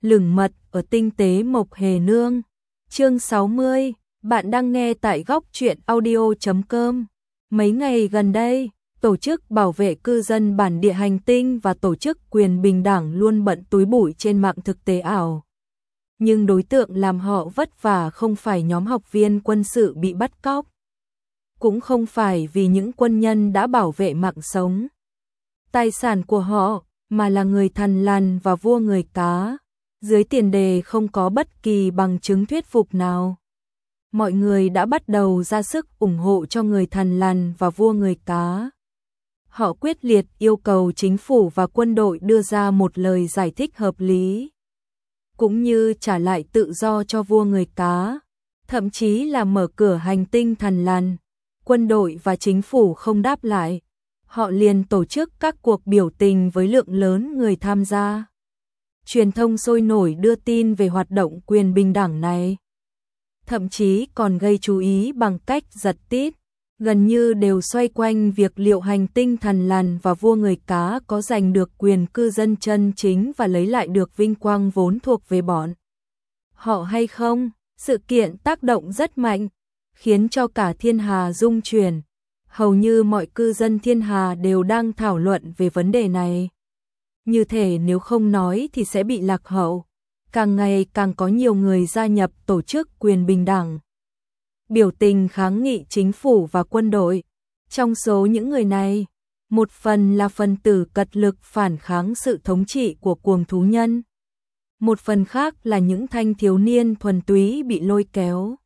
lửng mật ở tinh tế Mộc Hề Nương. Chương 60, bạn đang nghe tại góc truyện audio.com. Mấy ngày gần đây, tổ chức bảo vệ cư dân bản địa hành tinh và tổ chức quyền bình đẳng luôn bận túi bụi trên mạng thực tế ảo. Nhưng đối tượng làm họ vất vả không phải nhóm học viên quân sự bị bắt cóc, cũng không phải vì những quân nhân đã bảo vệ mạng sống, tài sản của họ, mà là người Thằn Lằn và vua người cá. Dưới tiền đề không có bất kỳ bằng chứng thuyết phục nào, mọi người đã bắt đầu ra sức ủng hộ cho người Thằn Lằn và vua người cá. Họ quyết liệt yêu cầu chính phủ và quân đội đưa ra một lời giải thích hợp lý, cũng như trả lại tự do cho vua người cá, thậm chí là mở cửa hành tinh Thằn Lằn. Quân đội và chính phủ không đáp lại, họ liền tổ chức các cuộc biểu tình với lượng lớn người tham gia. Truyền thông sôi nổi đưa tin về hoạt động quyền bình đẳng này, thậm chí còn gây chú ý bằng cách giật tít, gần như đều xoay quanh việc liệu hành tinh Thằn Lằn và vua người cá có giành được quyền cư dân chân chính và lấy lại được vinh quang vốn thuộc về bọn họ hay không. Sự kiện tác động rất mạnh, khiến cho cả thiên hà rung chuyển. Hầu như mọi cư dân thiên hà đều đang thảo luận về vấn đề này. Như thể nếu không nói thì sẽ bị lạc hậu. Càng ngày càng có nhiều người gia nhập tổ chức quyền bình đẳng, biểu tình kháng nghị chính phủ và quân đội. Trong số những người này, một phần là phần tử cật lực phản kháng sự thống trị của cuồng thú nhân, một phần khác là những thanh thiếu niên thuần túy bị lôi kéo.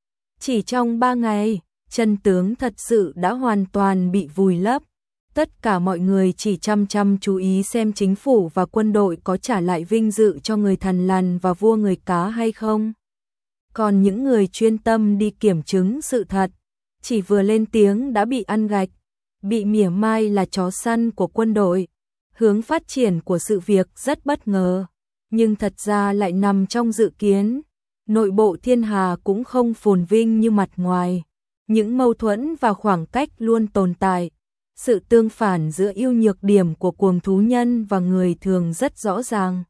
Chỉ trong 3 ngày, chân tướng thật sự đã hoàn toàn bị vùi lấp. Tất cả mọi người chỉ chăm chú ý xem chính phủ và quân đội có trả lại vinh dự cho người Thằn Lằn và vua người cá hay không. Còn những người chuyên tâm đi kiểm chứng sự thật, chỉ vừa lên tiếng đã bị ăn gạch, bị mỉa mai là chó săn của quân đội. Hướng phát triển của sự việc rất bất ngờ, nhưng thật ra lại nằm trong dự kiến. Nội bộ thiên hà cũng không phồn vinh như mặt ngoài. Những mâu thuẫn và khoảng cách luôn tồn tại. Sự tương phản giữa ưu nhược điểm của cuồng thú nhân và người thường rất rõ ràng.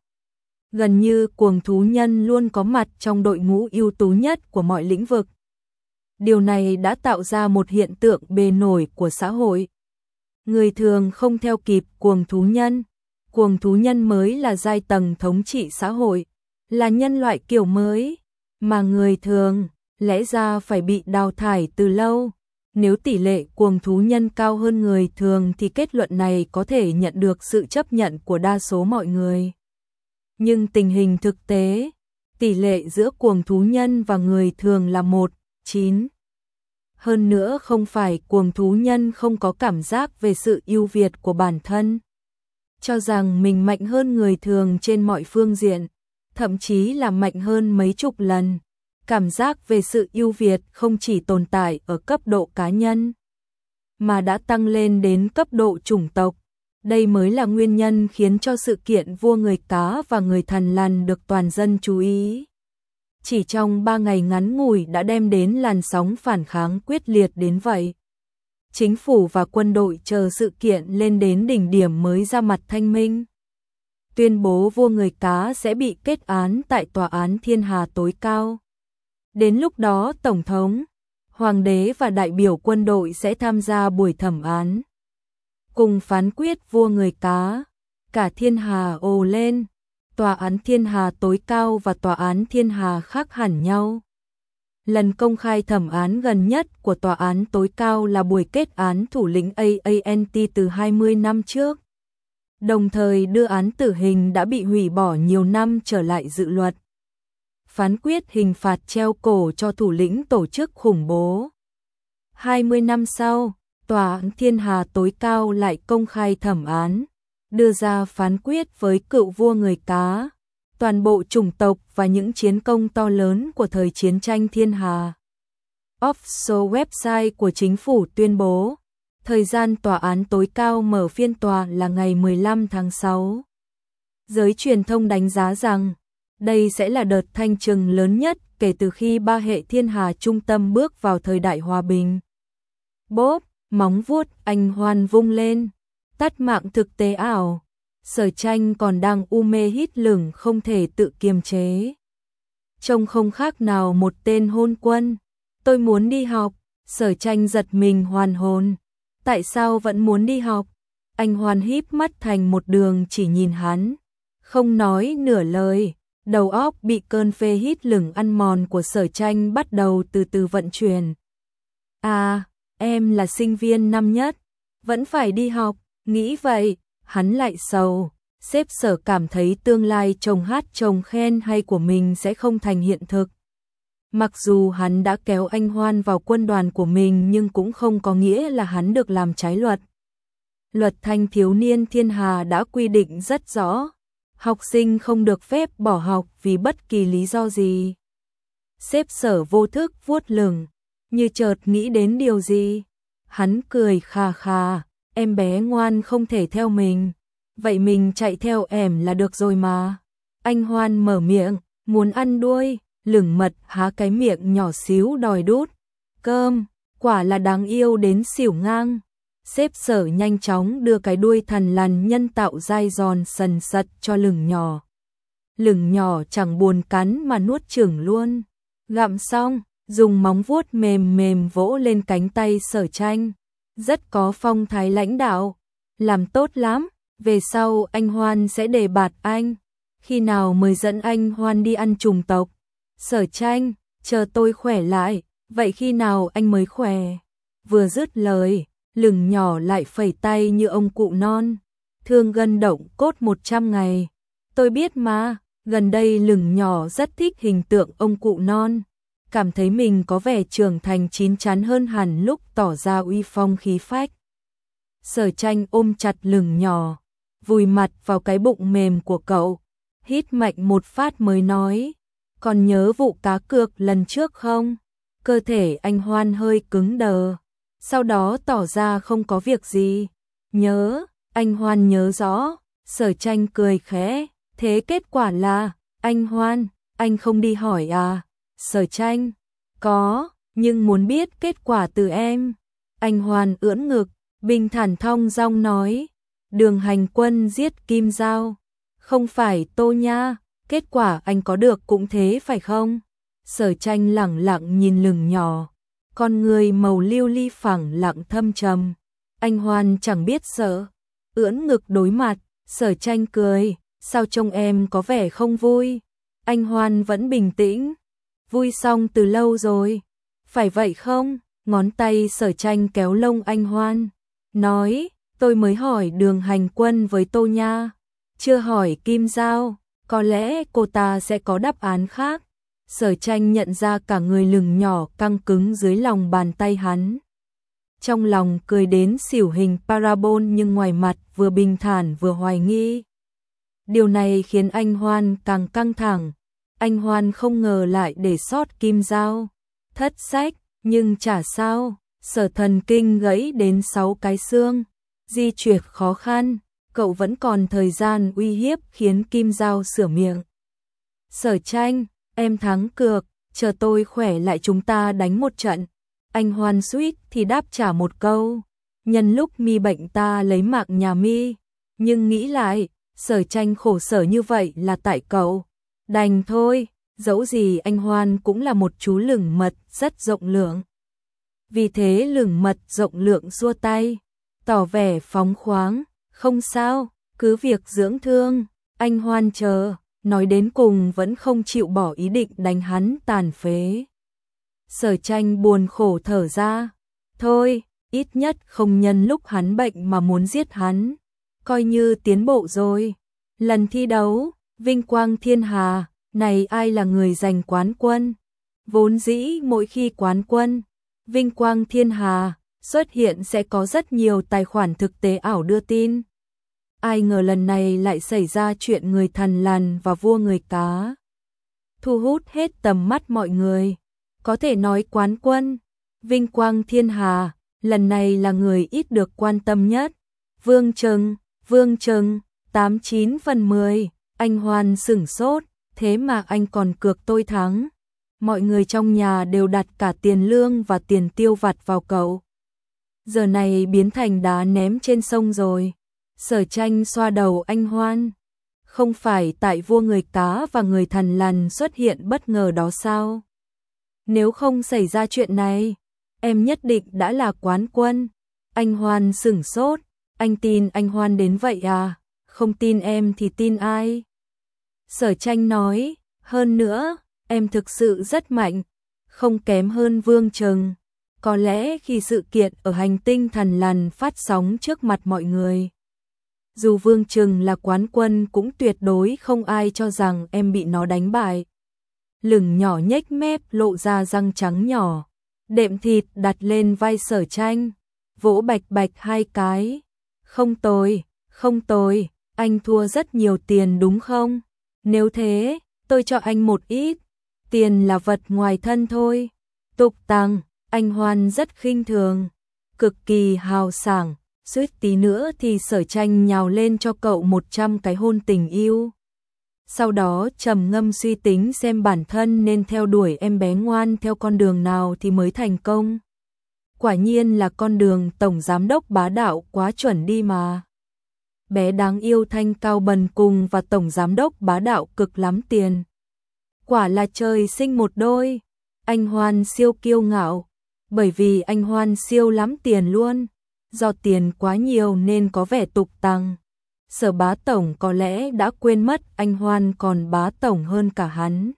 Gần như cuồng thú nhân luôn có mặt trong đội ngũ ưu tú nhất của mọi lĩnh vực. Điều này đã tạo ra một hiện tượng bề nổi của xã hội. Người thường không theo kịp cuồng thú nhân. Cuồng thú nhân mới là giai tầng thống trị xã hội, là nhân loại kiểu mới, mà người thường lẽ ra phải bị đào thải từ lâu. Nếu tỷ lệ cuồng thú nhân cao hơn người thường thì kết luận này có thể nhận được sự chấp nhận của đa số mọi người. Nhưng tình hình thực tế, tỷ lệ giữa cuồng thú nhân và người thường là 1:9. Hơn nữa không phải cuồng thú nhân không có cảm giác về sự ưu việt của bản thân, cho rằng mình mạnh hơn người thường trên mọi phương diện, thậm chí là mạnh hơn mấy chục lần. Cảm giác về sự ưu việt không chỉ tồn tại ở cấp độ cá nhân, mà đã tăng lên đến cấp độ chủng tộc. Đây mới là nguyên nhân khiến cho sự kiện vua người cá và người Thằn Lằn được toàn dân chú ý. Chỉ trong 3 ngày ngắn ngủi đã đem đến làn sóng phản kháng quyết liệt đến vậy. Chính phủ và quân đội chờ sự kiện lên đến đỉnh điểm mới ra mặt thanh minh, tuyên bố vua người cá sẽ bị kết án tại tòa án thiên hà tối cao. Đến lúc đó tổng thống, hoàng đế và đại biểu quân đội sẽ tham gia buổi thẩm án, cùng phán quyết vua người cá. Cả thiên hà ồ lên. Tòa án thiên hà tối cao và tòa án thiên hà khác hẳn nhau. Lần công khai thẩm án gần nhất của tòa án tối cao là buổi kết án thủ lĩnh AANT từ 20 năm trước, đồng thời đưa án tử hình đã bị hủy bỏ nhiều năm trở lại dự luật, phán quyết hình phạt treo cổ cho thủ lĩnh tổ chức khủng bố. 20 năm sau, tòa án thiên hà tối cao lại công khai thẩm án, đưa ra phán quyết với cựu vua người cá, toàn bộ chủng tộc và những chiến công to lớn của thời chiến tranh thiên hà. Official website của chính phủ tuyên bố, thời gian tòa án tối cao mở phiên tòa là ngày 15 tháng 6. Giới truyền thông đánh giá rằng, đây sẽ là đợt thanh trừng lớn nhất kể từ khi 3 hệ thiên hà trung tâm bước vào thời đại hòa bình. Bốp, móng vuốt anh hoan vung lên, tắt mạng thực tế ảo. Sở Tranh còn đang u mê hít lửng không thể tự kiềm chế. Trông không khác nào một tên hôn quân. Tôi muốn đi học. Sở Tranh giật mình hoàn hồn. Tại sao vẫn muốn đi học? Anh Hoan híp mắt thành một đường chỉ nhìn hắn, không nói nửa lời. Đầu óc bị cơn phê hít lửng ăn mòn của Sở Tranh bắt đầu từ từ vận chuyển. À, em là sinh viên năm nhất, vẫn phải đi học. Nghĩ vậy, hắn lại sầu. Sếp Sở cảm thấy tương lai chồng hát chồng khen hay của mình sẽ không thành hiện thực. Mặc dù hắn đã kéo anh Hoan vào quân đoàn của mình nhưng cũng không có nghĩa là hắn được làm trái luật. Luật thanh thiếu niên thiên hà đã quy định rất rõ, học sinh không được phép bỏ học vì bất kỳ lý do gì. Sếp Sở vô thức vuốt lưng, như chợt nghĩ đến điều gì. Hắn cười khà khà, em bé ngoan không thể theo mình, vậy mình chạy theo em là được rồi mà. Anh Hoan mở miệng, muốn ăn đuôi, lửng mật há cái miệng nhỏ xíu đòi đút cơm, quả là đáng yêu đến xỉu ngang. Sếp Sở nhanh chóng đưa cái đuôi thằn lằn nhân tạo dai giòn sần sật cho lửng nhỏ. Lửng nhỏ chẳng buồn cắn mà nuốt chửng luôn. Gặm xong, dùng móng vuốt mềm mềm vỗ lên cánh tay Sở Tranh. Rất có phong thái lãnh đạo. Làm tốt lắm, về sau anh Hoan sẽ đề bạt anh. Khi nào mới dẫn anh Hoan đi ăn trùng tộc? Sở Tranh, chờ tôi khỏe lại, vậy khi nào anh mới khỏe? Vừa dứt lời, lửng nhỏ lại phẩy tay như ông cụ non. Thương gân động cốt 100 ngày. Tôi biết mà, gần đây lửng nhỏ rất thích hình tượng ông cụ non. Cảm thấy mình có vẻ trưởng thành chín chắn hơn hẳn lúc tỏ ra uy phong khí phách. Sở Tranh ôm chặt lửng nhỏ, vùi mặt vào cái bụng mềm của cậu. Hít mạnh một phát mới nói, còn nhớ vụ cá cược lần trước không? Cơ thể anh Hoan hơi cứng đờ, sau đó tỏ ra không có việc gì. Nhớ, anh Hoan nhớ rõ. Sở Tranh cười khẽ, thế kết quả là, anh Hoan, anh không đi hỏi à? Sở Tranh, có, nhưng muốn biết kết quả từ em. Anh Hoan ưỡn ngực, bình thản thong dong nói, Đường Hành Quân giết Kim Giao, không phải Tô Nha, kết quả anh có được cũng thế phải không? Sở Tranh lẳng lặng nhìn lửng nhỏ, con người màu lưu ly phẳng lặng thâm trầm. Anh Hoan chẳng biết sợ, ưỡn ngực đối mặt. Sở Tranh cười, sao trông em có vẻ không vui? Anh Hoan vẫn bình tĩnh, vui xong từ lâu rồi. Phải vậy không? Ngón tay Sở Tranh kéo lông anh Hoan, nói, tôi mới hỏi Đường Hành Quân với Tô Nha, chưa hỏi Kim Giao, có lẽ cô ta sẽ có đáp án khác. Sở Tranh nhận ra cả người lửng nhỏ căng cứng dưới lòng bàn tay hắn. Trong lòng cười đến xỉu hình parabol nhưng ngoài mặt vừa bình thản vừa hoài nghi. Điều này khiến anh Hoan càng căng thẳng. Anh Hoan không ngờ lại để sót Kim Giao. Thất sách, nhưng chả sao. Sở thần kinh gãy đến 6 cái xương. Di chuyển khó khăn, cậu vẫn còn thời gian uy hiếp khiến Kim Giao sửa miệng. Sở Tranh, em thắng cược, chờ tôi khỏe lại chúng ta đánh một trận. Anh Hoan suýt thì đáp trả một câu, nhân lúc mi bệnh ta lấy mạng nhà mi. Nhưng nghĩ lại, Sở Tranh khổ sở như vậy là tại cậu. Đành thôi, dẫu gì anh Hoan cũng là một chú lửng mật rất rộng lượng. Vì thế lửng mật rộng lượng xua tay, tỏ vẻ phóng khoáng, không sao, cứ việc dưỡng thương. Anh Hoan chờ, nói đến cùng vẫn không chịu bỏ ý định đánh hắn tàn phế. Sở Tranh buồn khổ thở ra, thôi, ít nhất không nhân lúc hắn bệnh mà muốn giết hắn, coi như tiến bộ rồi. Lần thi đấu, vinh quang thiên hà, này ai là người giành quán quân? Vốn dĩ mỗi khi quán quân, vinh quang thiên hà xuất hiện sẽ có rất nhiều tài khoản thực tế ảo đưa tin. Ai ngờ lần này lại xảy ra chuyện người thằn lằn và vua người cá. Thu hút hết tầm mắt mọi người. Có thể nói quán quân, vinh quang thiên hà, lần này là người ít được quan tâm nhất. Vương Trừng, 89 phần 10, anh Hoan sửng sốt, thế mà anh còn cược tôi thắng. Mọi người trong nhà đều đặt cả tiền lương và tiền tiêu vặt vào cậu. Giờ này biến thành đá ném trên sông rồi. Sở Tranh xoa đầu anh Hoan. Không phải tại vua người cá và người thằn lằn xuất hiện bất ngờ đó sao? Nếu không xảy ra chuyện này, em nhất định đã là quán quân. Anh Hoan sửng sốt, anh tin anh Hoan đến vậy à? Không tin em thì tin ai? Sở Tranh nói, hơn nữa, em thực sự rất mạnh, không kém hơn Vương Trừng. Có lẽ khi sự kiện ở hành tinh thằn lằn phát sóng trước mặt mọi người, dù Vương Trừng là quán quân cũng tuyệt đối không ai cho rằng em bị nó đánh bại. Lửng nhỏ nhếch mép lộ ra răng trắng nhỏ, đệm thịt đặt lên vai Sở Tranh, vỗ bạch bạch hai cái. Không tồi, không tồi, anh thua rất nhiều tiền đúng không? Nếu thế, tôi cho anh một ít. Tiền là vật ngoài thân thôi. Tục tằng, anh Hoan rất khinh thường, cực kỳ hào sảng, suýt tí nữa thì Sở Tranh nhào lên cho cậu 100 cái hôn tình yêu. Sau đó trầm ngâm suy tính xem bản thân nên theo đuổi em bé ngoan theo con đường nào thì mới thành công. Quả nhiên là con đường tổng giám đốc bá đạo quá chuẩn đi mà. Bé đáng yêu thanh cao bần cùng và tổng giám đốc bá đạo cực lắm tiền. Quả là trời sinh một đôi. Anh Hoan siêu kiêu ngạo, bởi vì anh Hoan siêu lắm tiền luôn. Do tiền quá nhiều nên có vẻ tục tằng. Sở bá tổng có lẽ đã quên mất anh Hoan còn bá tổng hơn cả hắn.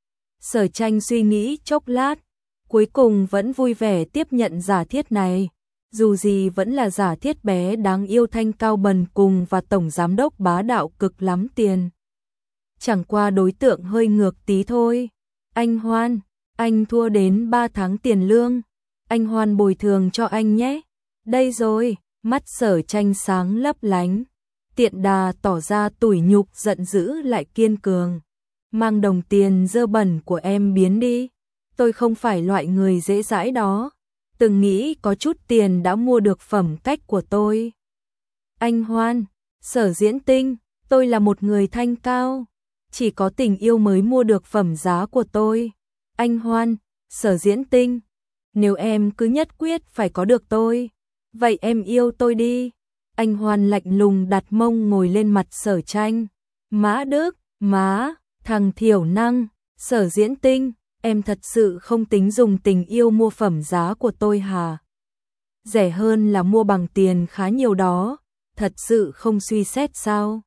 Sở Tranh suy nghĩ chốc lát, cuối cùng vẫn vui vẻ tiếp nhận giả thiết này. Dù gì vẫn là giả thiết bé đáng yêu thanh cao bần cùng và tổng giám đốc bá đạo cực lắm tiền. Chẳng qua đối tượng hơi ngược tí thôi. Anh Hoan, anh thua đến 3 tháng tiền lương. Anh Hoan bồi thường cho anh nhé. Đây rồi, mắt Sở Tranh sáng lấp lánh. Tiện đà tỏ ra tủi nhục giận dữ lại kiên cường. Mang đồng tiền dơ bẩn của em biến đi. Tôi không phải loại người dễ dãi đó. Từng nghĩ có chút tiền đã mua được phẩm cách của tôi. Anh Hoan, Sở Diễn Tinh, tôi là một người thanh cao. Chỉ có tình yêu mới mua được phẩm giá của tôi. Anh Hoan, Sở Diễn Tinh, nếu em cứ nhất quyết phải có được tôi, vậy em yêu tôi đi. Anh Hoan lạnh lùng đặt mông ngồi lên mặt Sở Tranh. Mã Đức, má, thằng thiểu năng, Sở Diễn Tinh, em thật sự không tính dùng tình yêu mua phẩm giá của tôi hả? Rẻ hơn là mua bằng tiền khá nhiều đó, thật sự không suy xét sao?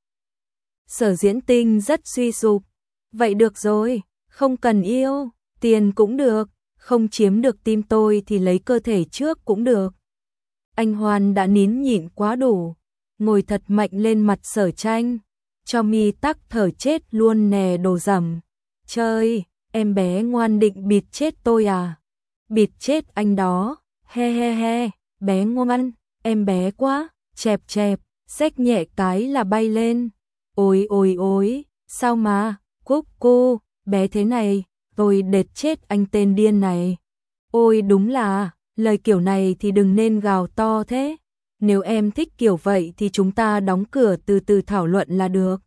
Sở Diễn Tinh rất suy sụp. Vậy được rồi, không cần yêu, tiền cũng được, không chiếm được tim tôi thì lấy cơ thể trước cũng được. Anh Hoan đã nín nhịn quá đủ, ngồi thật mạnh lên mặt Sở Tranh, cho mi tắc thở chết luôn nè đồ rầm. Chơi, em bé ngoan định bịt chết tôi à? Bịt chết anh đó, he he he, bé ngoan, em bé quá, chẹp chẹp, xách nhẹ cái là bay lên. Ôi ôi ôi, sao mà, cúc cô, bé thế này, tôi đệt chết anh tên điên này. Ôi đúng là, lời kiểu này thì đừng nên gào to thế. Nếu em thích kiểu vậy thì chúng ta đóng cửa từ từ thảo luận là được.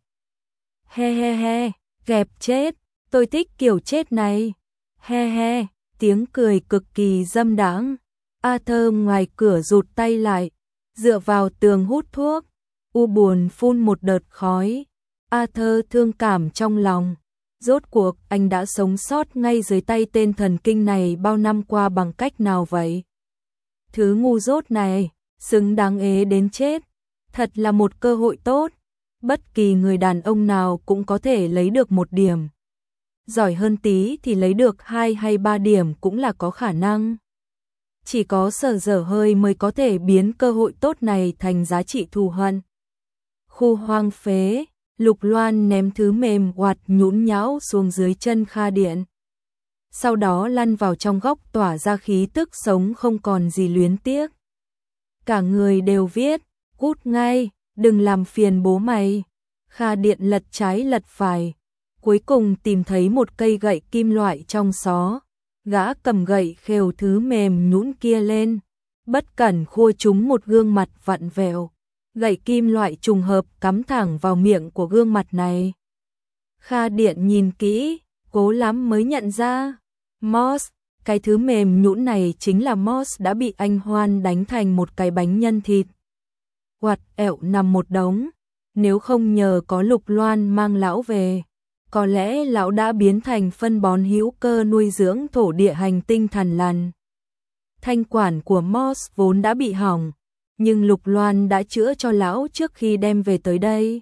He he he, ghẹp chết, tôi thích kiểu chết này. He he, tiếng cười cực kỳ dâm đãng. A Thơm ngoài cửa rụt tay lại, dựa vào tường hút thuốc. U buồn phun một đợt khói. A Thơ thương cảm trong lòng. Rốt cuộc anh đã sống sót ngay dưới tay tên thần kinh này bao năm qua bằng cách nào vậy? Thứ ngu dốt này, xứng đáng ế đến chết. Thật là một cơ hội tốt. Bất kỳ người đàn ông nào cũng có thể lấy được 1 điểm. Giỏi hơn tí thì lấy được 2 hay 3 điểm cũng là có khả năng. Chỉ có Sở Dở Hơi mới có thể biến cơ hội tốt này thành giá trị thù hận. Khu hoang phế, Lục Loan ném thứ mềm oạt nhũn nhão xuống dưới chân Kha Điện. Sau đó lăn vào trong góc tỏa ra khí tức sống không còn gì luyến tiếc. Cả người đều viết, cút ngay, đừng làm phiền bố mày. Kha Điện lật trái lật phải, cuối cùng tìm thấy một cây gậy kim loại trong xó. Gã cầm gậy khều thứ mềm nhũn kia lên, bất cẩn khua trúng một gương mặt vặn vẹo. Gậy kim loại trùng hợp cắm thẳng vào miệng của gương mặt này. Kha Điện nhìn kỹ, cố lắm mới nhận ra. Moss, cái thứ mềm nhũn này chính là Moss đã bị anh Hoan đánh thành một cái bánh nhân thịt. quặt ẹo nằm một đống. Nếu không nhờ có Lục Loan mang lão về, có lẽ lão đã biến thành phân bón hữu cơ nuôi dưỡng thổ địa hành tinh Thằn Lằn. Thanh quản của Moss vốn đã bị hỏng, nhưng Lục Loan đã chữa cho lão trước khi đem về tới đây.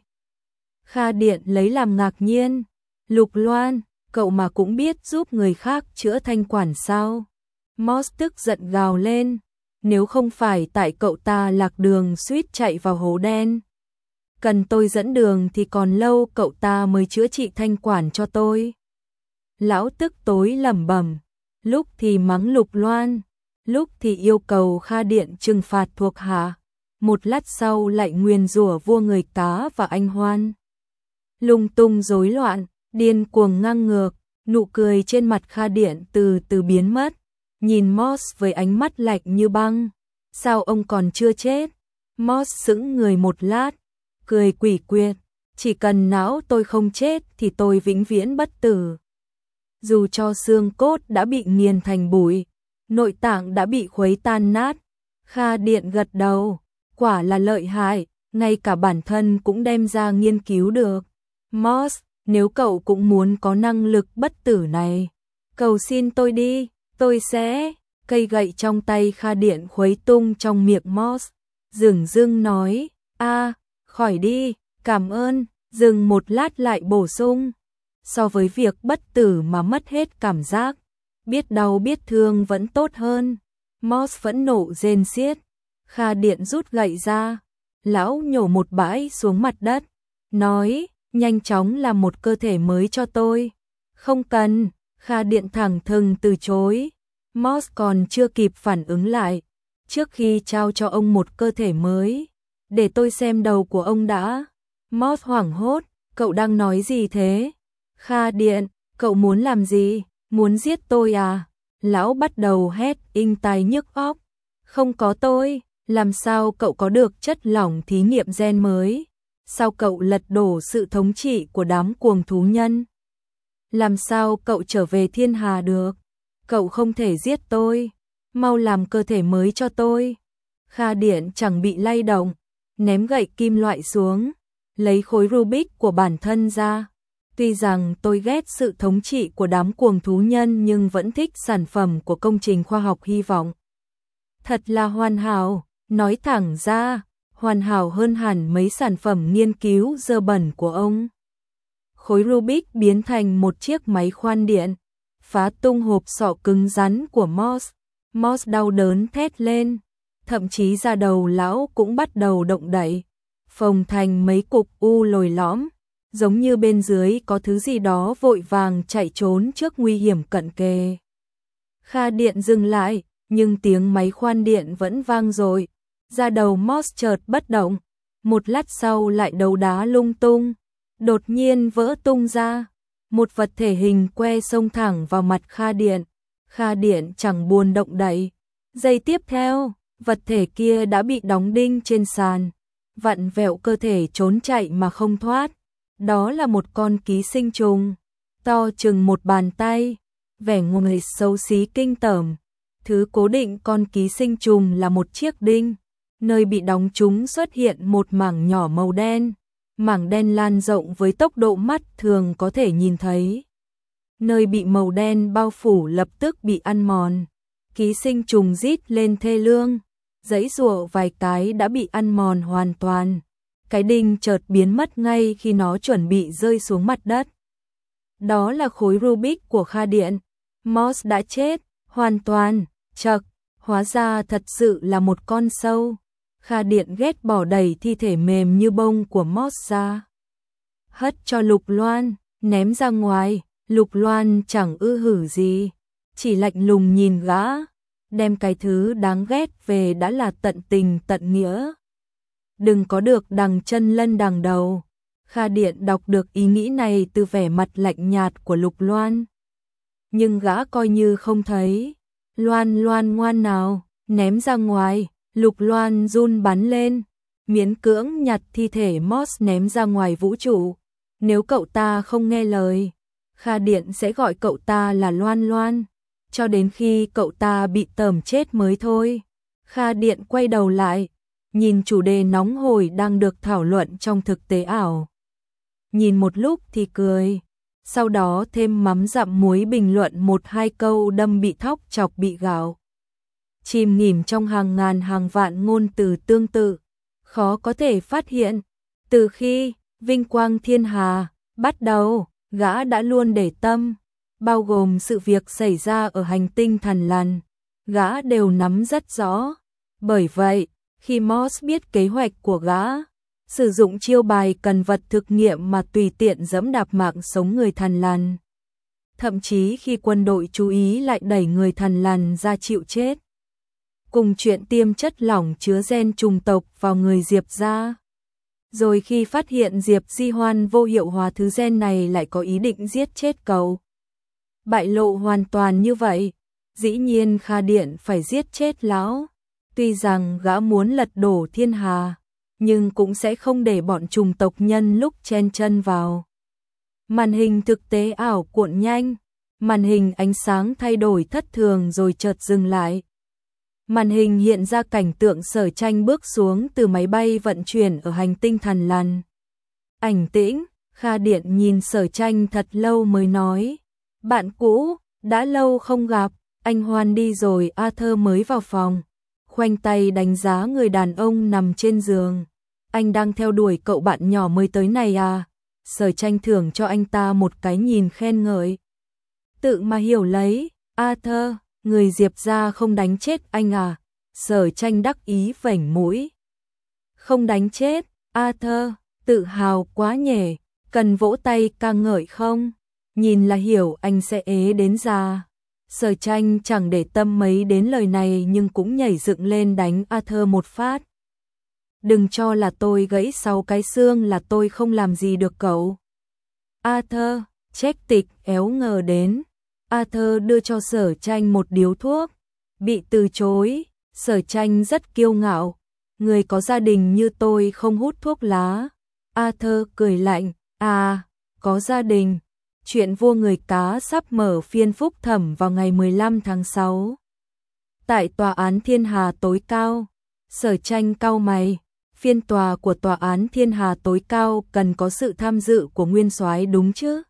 Kha Điện lấy làm ngạc nhiên. Lục Loan, cậu mà cũng biết giúp người khác chữa thanh quản sao? Moss tức giận gào lên. Nếu không phải tại cậu ta lạc đường suýt chạy vào hố đen, cần tôi dẫn đường thì còn lâu cậu ta mới chữa trị thanh quản cho tôi. Lão tức tối lẩm bẩm, lúc thì mắng Lục Loan, lúc thì yêu cầu Kha Điện trừng phạt thuộc hạ, một lát sau lại nguyền rủa vua người cá và anh Hoan. Lung tung rối loạn, điên cuồng ngang ngược, nụ cười trên mặt Kha Điện từ từ biến mất, nhìn Moss với ánh mắt lạnh như băng. Sao ông còn chưa chết? Moss sững người một lát, cười quỷ quyệt, chỉ cần não tôi không chết thì tôi vĩnh viễn bất tử. Dù cho xương cốt đã bị nghiền thành bụi, nội tạng đã bị khuấy tan nát. Kha Điện gật đầu, quả là lợi hại, ngay cả bản thân cũng đem ra nghiên cứu được. Moss, nếu cậu cũng muốn có năng lực bất tử này, cầu xin tôi đi, tôi sẽ... Cây gậy trong tay Kha Điện khuấy tung trong miệng Moss, dửng dưng nói, khỏi đi, cảm ơn, dừng một lát lại bổ sung. So với việc bất tử mà mất hết cảm giác, biết đau biết thương vẫn tốt hơn. Moss phẫn nộ rên xiết. Kha Điện rút gậy ra, lão nhổ một bãi xuống mặt đất, nói, nhanh chóng làm một cơ thể mới cho tôi. Không cần, Kha Điện thẳng thừng từ chối. Moss còn chưa kịp phản ứng lại, trước khi trao cho ông một cơ thể mới, để tôi xem đầu của ông đã. Moss hoảng hốt, cậu đang nói gì thế? Kha Điện, cậu muốn làm gì? Muốn giết tôi à? Lão bắt đầu hét inh tai nhức óc. Không có tôi, làm sao cậu có được chất lỏng thí nghiệm gen mới? Sao cậu lật đổ sự thống trị của đám cuồng thú nhân? Làm sao cậu trở về thiên hà được? Cậu không thể giết tôi, mau làm cơ thể mới cho tôi. Kha Điện chẳng bị lay động, ném gậy kim loại xuống, lấy khối Rubik của bản thân ra. Tuy rằng tôi ghét sự thống trị của đám cuồng thú nhân nhưng vẫn thích sản phẩm của công trình khoa học hy vọng. Thật là hoàn hảo, nói thẳng ra, hoàn hảo hơn hẳn mấy sản phẩm nghiên cứu dơ bẩn của ông. Khối Rubik biến thành một chiếc máy khoan điện, phá tung hộp sọ cứng rắn của Moss. Moss đau đớn thét lên, thậm chí da đầu lão cũng bắt đầu động đậy, phồng thành mấy cục u lồi lõm, giống như bên dưới có thứ gì đó vội vàng chạy trốn trước nguy hiểm cận kề. Kha Điện dừng lại, nhưng tiếng máy khoan điện vẫn vang dội. Da đầu Moss chợt bất động, một lát sau lại đấu đá lung tung, đột nhiên vỡ tung ra. Một vật thể hình que xông thẳng vào mặt Kha Điện. Kha Điện chẳng buồn động đậy. Giây tiếp theo, vật thể kia đã bị đóng đinh trên sàn, vặn vẹo cơ thể trốn chạy mà không thoát. Đó là một con ký sinh trùng, to chừng một bàn tay, vẻ ngoài xấu xí kinh tởm. Thứ cố định con ký sinh trùng là một chiếc đinh, nơi bị đóng chúng xuất hiện một mảng nhỏ màu đen. Mảng đen lan rộng với tốc độ mắt thường có thể nhìn thấy. Nơi bị màu đen bao phủ lập tức bị ăn mòn. Ký sinh trùng rít lên thê lương, giãy giụa vài cái đã bị ăn mòn hoàn toàn. Cái đinh chợt biến mất ngay khi nó chuẩn bị rơi xuống mặt đất. Đó là khối Rubik của Kha Điện. Moss đã chết, hoàn toàn, chậc, hóa ra thật sự là một con sâu. Kha Điện ghét bỏ đẩy thi thể mềm như bông của Moss ra, hất cho Lục Loan, ném ra ngoài. Lục Loan chẳng ư hử gì, chỉ lạnh lùng nhìn gã, đem cái thứ đáng ghét về đã là tận tình tận nghĩa. Đừng có được đằng chân lân đằng đầu. Kha Điện đọc được ý nghĩ này từ vẻ mặt lạnh nhạt của Lục Loan, nhưng gã coi như không thấy. Loan ngoan nào, ném ra ngoài. Lục Loan run bắn lên, miễn cưỡng nhặt thi thể Moss ném ra ngoài vũ trụ. Nếu cậu ta không nghe lời, Kha Điện sẽ gọi cậu ta là Loan, cho đến khi cậu ta bị tởm chết mới thôi. Kha Điện quay đầu lại, nhìn chủ đề nóng hổi đang được thảo luận trong thực tế ảo. Nhìn một lúc thì cười, sau đó thêm mắm dặm muối bình luận một hai câu đâm bị thóc chọc bị gạo. Chìm nghỉm trong hàng ngàn hàng vạn ngôn từ tương tự, khó có thể phát hiện. Từ khi Vinh Quang Thiên Hà bắt đầu, gã đã luôn để tâm, bao gồm sự việc xảy ra ở hành tinh Thằn Lằn, gã đều nắm rất rõ. Bởi vậy, khi Moss biết kế hoạch của gã, sử dụng chiêu bài cần vật thực nghiệm mà tùy tiện giẫm đạp mạng sống người Thằn Lằn. Thậm chí khi quân đội chú ý lại đẩy người Thằn Lằn ra chịu chết. Cùng chuyện tiêm chất lỏng chứa gen trùng tộc vào người Diệp gia. Rồi khi phát hiện Diệp Di Hoan vô hiệu hóa thứ gen này lại có ý định giết chết cậu. Bại lộ hoàn toàn như vậy, dĩ nhiên Kha Điện phải giết chết lão. Tuy rằng gã muốn lật đổ thiên hà, nhưng cũng sẽ không để bọn trùng tộc nhân lúc chen chân vào. Màn hình thực tế ảo cuộn nhanh, màn hình ánh sáng thay đổi thất thường rồi chợt dừng lại. Màn hình hiện ra cảnh tượng Sở Tranh bước xuống từ máy bay vận chuyển ở hành tinh Thằn Lằn. Ảnh tĩnh, Kha Điện nhìn Sở Tranh thật lâu mới nói, bạn cũ, đã lâu không gặp, anh Hoan đi rồi. Arthur mới vào phòng, khoanh tay đánh giá người đàn ông nằm trên giường. Anh đang theo đuổi cậu bạn nhỏ mới tới này à? Sở Tranh thưởng cho anh ta một cái nhìn khen ngợi. Tự mà hiểu lấy, Arthur, người Diệp gia không đánh chết anh à? Sở Tranh đắc ý vểnh mũi. Không đánh chết, Arthur, tự hào quá nhỉ, cần vỗ tay ca ngợi không? Nhìn là hiểu anh sẽ ế đến già. Sở Tranh chẳng để tâm mấy đến lời này nhưng cũng nhảy dựng lên đánh Arthur một phát. Đừng cho là tôi gãy 6 cái xương là tôi không làm gì được cậu. Arthur, Trách Tịch éo ngờ đến. Arthur đưa cho Sở Tranh một điếu thuốc. Bị từ chối, Sở Tranh rất kiêu ngạo. Người có gia đình như tôi không hút thuốc lá. Arthur cười lạnh, à, có gia đình. Chuyện vua người cá sắp mở phiên phúc thẩm vào ngày 15 tháng 6. Tại tòa án Thiên Hà tối cao, Sở Tranh cau mày, phiên tòa của tòa án Thiên Hà tối cao cần có sự tham dự của nguyên soái đúng chứ?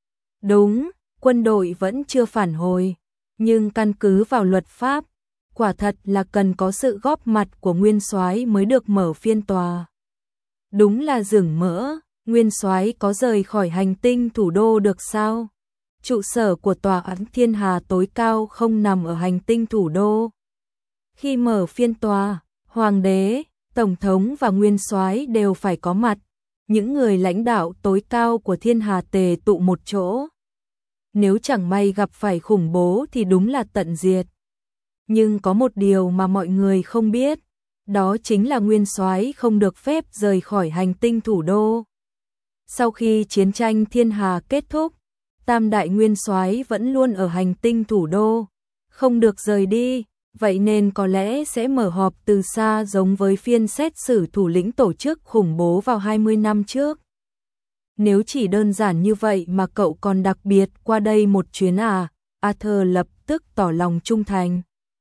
Đúng, quân đội vẫn chưa phản hồi, nhưng căn cứ vào luật pháp, quả thật là cần có sự góp mặt của nguyên soái mới được mở phiên tòa. Đúng là rừng mỡ. Nguyên soái có rời khỏi hành tinh thủ đô được sao? Trụ sở của tòa án Thiên Hà tối cao không nằm ở hành tinh thủ đô. Khi mở phiên tòa, hoàng đế, tổng thống và nguyên soái đều phải có mặt. Những người lãnh đạo tối cao của Thiên Hà tề tụ một chỗ. Nếu chẳng may gặp phải khủng bố thì đúng là tận diệt. Nhưng có một điều mà mọi người không biết, đó chính là nguyên soái không được phép rời khỏi hành tinh thủ đô. Sau khi chiến tranh Thiên Hà kết thúc, Tam đại nguyên soái vẫn luôn ở hành tinh thủ đô, không được rời đi, vậy nên có lẽ sẽ mở họp từ xa giống với phiên xét xử thủ lĩnh tổ chức khủng bố vào 20 năm trước. Nếu chỉ đơn giản như vậy mà cậu còn đặc biệt qua đây một chuyến à? Arthur lập tức tỏ lòng trung thành.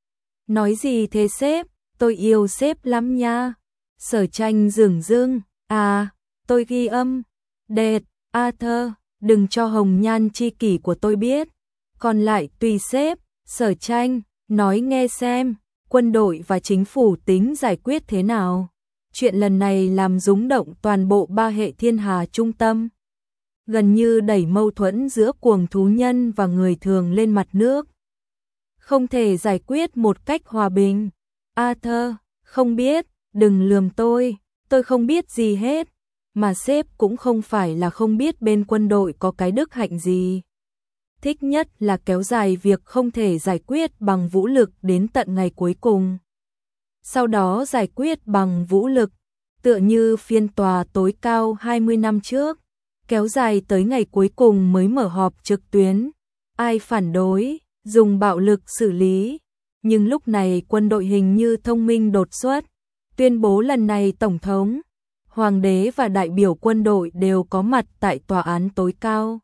Nói gì thế sếp, tôi yêu sếp lắm nha. Sở Tranh dửng dưng, à, tôi ghi âm. Đệt, Arthur, đừng cho hồng nhan chi kỷ của tôi biết. Còn lại tùy sếp. Sở Tranh, nói nghe xem, quân đội và chính phủ tính giải quyết thế nào? Chuyện lần này làm rúng động toàn bộ ba hệ Thiên Hà trung tâm. Gần như đẩy mâu thuẫn giữa cuồng thú nhân và người thường lên mặt nước. Không thể giải quyết một cách hòa bình. Arthur, không biết, đừng lườm tôi không biết gì hết. Mà sếp cũng không phải là không biết bên quân đội có cái đức hạnh gì. Thích nhất là kéo dài việc không thể giải quyết bằng vũ lực đến tận ngày cuối cùng. Sau đó giải quyết bằng vũ lực, tựa như phiên tòa tối cao 20 năm trước, kéo dài tới ngày cuối cùng mới mở họp trực tuyến. Ai phản đối, dùng bạo lực xử lý. Nhưng lúc này quân đội hình như thông minh đột xuất, tuyên bố lần này tổng thống, hoàng đế và đại biểu quân đội đều có mặt tại tòa án tối cao.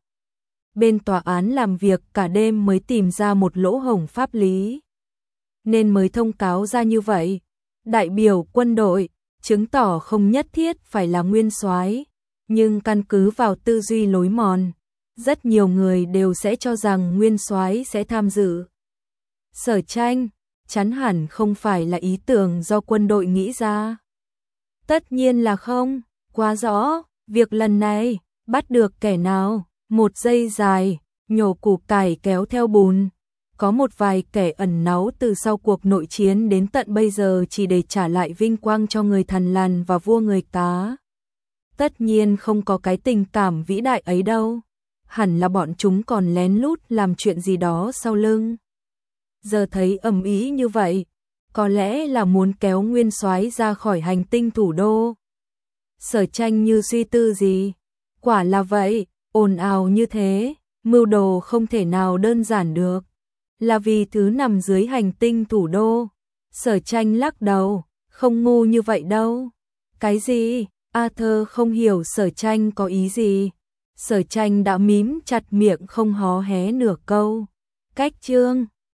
Bên tòa án làm việc cả đêm mới tìm ra một lỗ hổng pháp lý, nên mới thông cáo ra như vậy. Đại biểu quân đội, chứng tỏ không nhất thiết phải là nguyên soái, nhưng căn cứ vào tư duy lối mòn, rất nhiều người đều sẽ cho rằng nguyên soái sẽ tham dự. Sở Tranh, chắn hẳn không phải là ý tưởng do quân đội nghĩ ra. Tất nhiên là không, quá rõ, việc lần này, bắt được kẻ nào, một giây dài, nhổ củ cải kéo theo bùn. Có một vài kẻ ẩn náu từ sau cuộc nội chiến đến tận bây giờ chỉ để trả lại vinh quang cho người Thằn Lằn và vua người Tá. Tất nhiên không có cái tình cảm vĩ đại ấy đâu. Hẳn là bọn chúng còn lén lút làm chuyện gì đó sau lưng. Giờ thấy ầm ĩ như vậy, có lẽ là muốn kéo nguyên soái ra khỏi hành tinh thủ đô. Sở Tranh như suy tư gì? Quả là vậy, ồn ào như thế, mưu đồ không thể nào đơn giản được. Là vì thứ nằm dưới hành tinh thủ đô. Sở Tranh lắc đầu, không ngu như vậy đâu. Cái gì? Arthur không hiểu Sở Tranh có ý gì. Sở Tranh đã mím chặt miệng không hó hé nửa câu. Cách chương